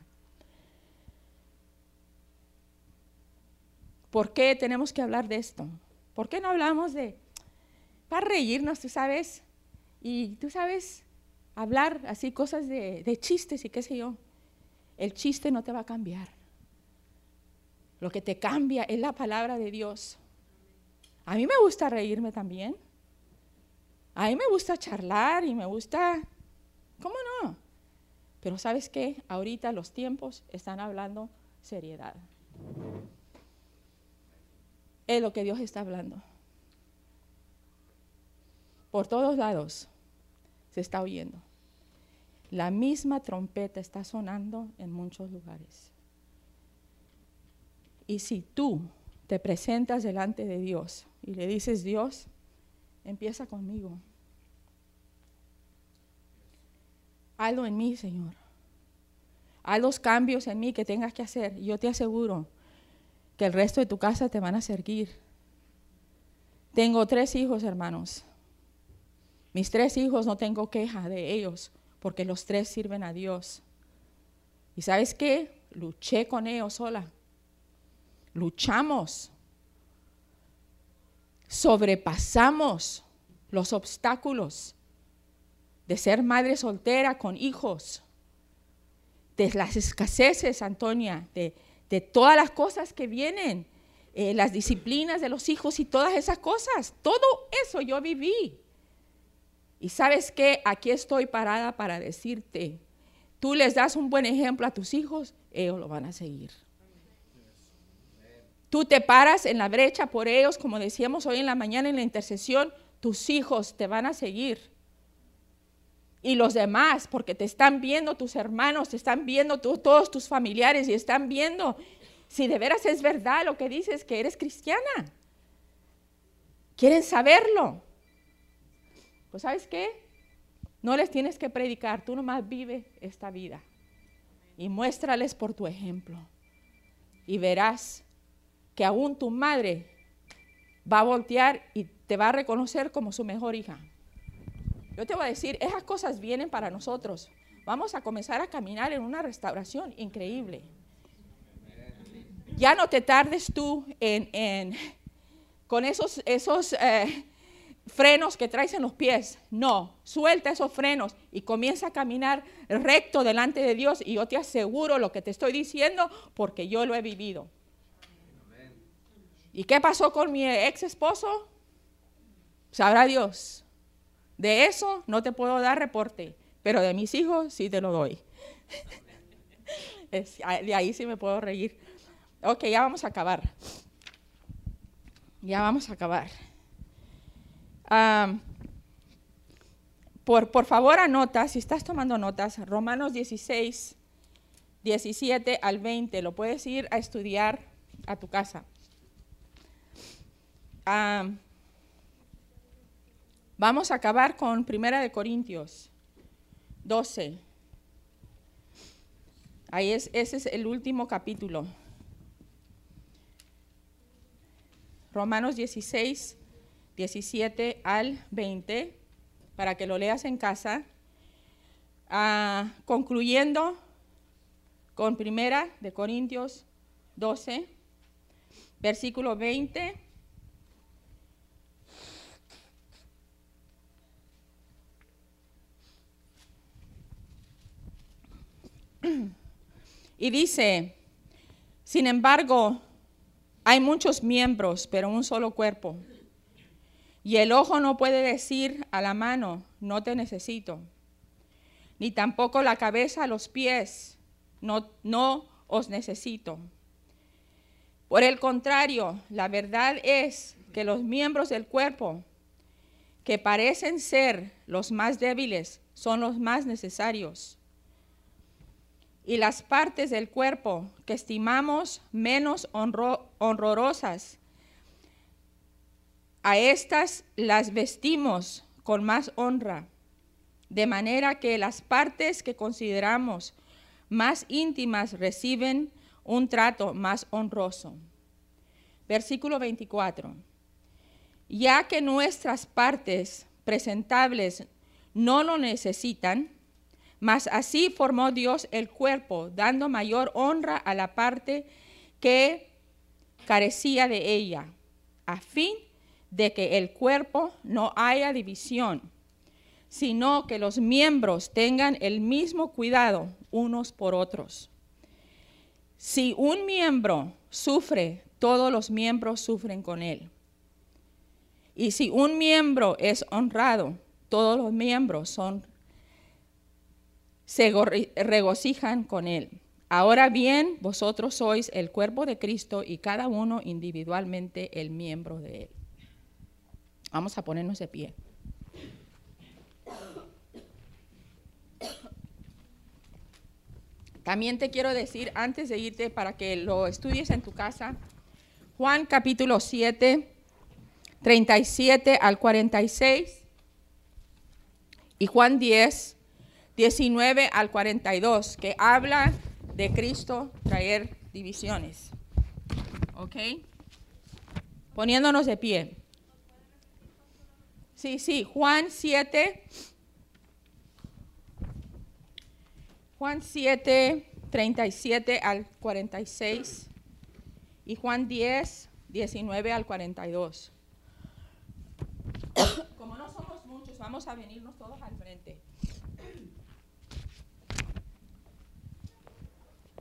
¿Por qué tenemos que hablar de esto? ¿Por qué no hablamos de, para reírnos, tú sabes? Y tú sabes, hablar así cosas de, de chistes y qué sé yo. El chiste no te va a cambiar. Lo que te cambia es la palabra de Dios. A mí me gusta reírme también. A mí me gusta charlar y me gusta, ¿cómo no? Pero ¿sabes qué? Ahorita los tiempos están hablando seriedad. Es lo que Dios está hablando. Por todos lados se está oyendo. La misma trompeta está sonando en muchos lugares. Y si tú te presentas delante de Dios y le dices, Dios, empieza conmigo. Hazlo en mí, Señor. Haz los cambios en mí que tengas que hacer. Y yo te aseguro que el resto de tu casa te van a seguir. Tengo tres hijos, hermanos. Mis tres hijos no tengo queja de ellos, porque los tres sirven a Dios. ¿Y sabes qué? Luché con ellos sola. Luchamos. Sobrepasamos los obstáculos de ser madre soltera con hijos, de las escaseces, Antonia, de de todas las cosas que vienen, eh, las disciplinas de los hijos y todas esas cosas. Todo eso yo viví. Y ¿sabes qué? Aquí estoy parada para decirte, tú les das un buen ejemplo a tus hijos, ellos lo van a seguir. Tú te paras en la brecha por ellos, como decíamos hoy en la mañana en la intercesión, tus hijos te van a seguir. Y los demás, porque te están viendo tus hermanos, te están viendo tú, todos tus familiares y están viendo si de veras es verdad lo que dices que eres cristiana. Quieren saberlo. Pues ¿sabes qué? No les tienes que predicar, tú nomás vive esta vida y muéstrales por tu ejemplo y verás que aún tu madre va a voltear y te va a reconocer como su mejor hija. Yo te voy a decir, esas cosas vienen para nosotros. Vamos a comenzar a caminar en una restauración increíble. Ya no te tardes tú en, en con esos, esos eh, frenos que traes en los pies. No, suelta esos frenos y comienza a caminar recto delante de Dios. Y yo te aseguro lo que te estoy diciendo porque yo lo he vivido. ¿Y qué pasó con mi ex esposo? Sabrá Dios. De eso no te puedo dar reporte, pero de mis hijos sí te lo doy. Es, de ahí sí me puedo reír. Ok, ya vamos a acabar. Ya vamos a acabar. Um, por, por favor, anota, si estás tomando notas, Romanos dieciséis, diecisiete al veinte, lo puedes ir a estudiar a tu casa. Um, vamos a acabar con Primera de Corintios doce. Ahí es, ese es el último capítulo. Romanos dieciséis, diecisiete al veinte, para que lo leas en casa. Uh, concluyendo con Primera de Corintios doce, versículo veinte. Y dice, sin embargo, hay muchos miembros, pero un solo cuerpo. Y el ojo no puede decir a la mano, no te necesito. Ni tampoco la cabeza a los pies, no, no os necesito. Por el contrario, la verdad es que los miembros del cuerpo, que parecen ser los más débiles, son los más necesarios. Y las partes del cuerpo que estimamos menos honro, honrosas, a estas las vestimos con más honra, de manera que las partes que consideramos más íntimas reciben un trato más honroso. Versículo veinticuatro. Ya que nuestras partes presentables no lo necesitan, mas así formó Dios el cuerpo, dando mayor honra a la parte que carecía de ella, a fin de que el cuerpo no haya división, sino que los miembros tengan el mismo cuidado unos por otros. Si un miembro sufre, todos los miembros sufren con él. Y si un miembro es honrado, todos los miembros son se regocijan con él. Ahora bien, vosotros sois el cuerpo de Cristo y cada uno individualmente el miembro de él. Vamos a ponernos de pie. También te quiero decir, antes de irte, para que lo estudies en tu casa, Juan capítulo siete, treinta y siete al cuarenta y seis, y Juan diez, diecinueve al cuarenta y dos, que habla de Cristo traer divisiones. ¿Ok? Poniéndonos de pie. Sí, sí, Juan siete, Juan siete, treinta y siete al cuarenta y seis, y Juan diez, diecinueve al cuarenta y dos. Como no somos muchos, vamos a venirnos todos al frente.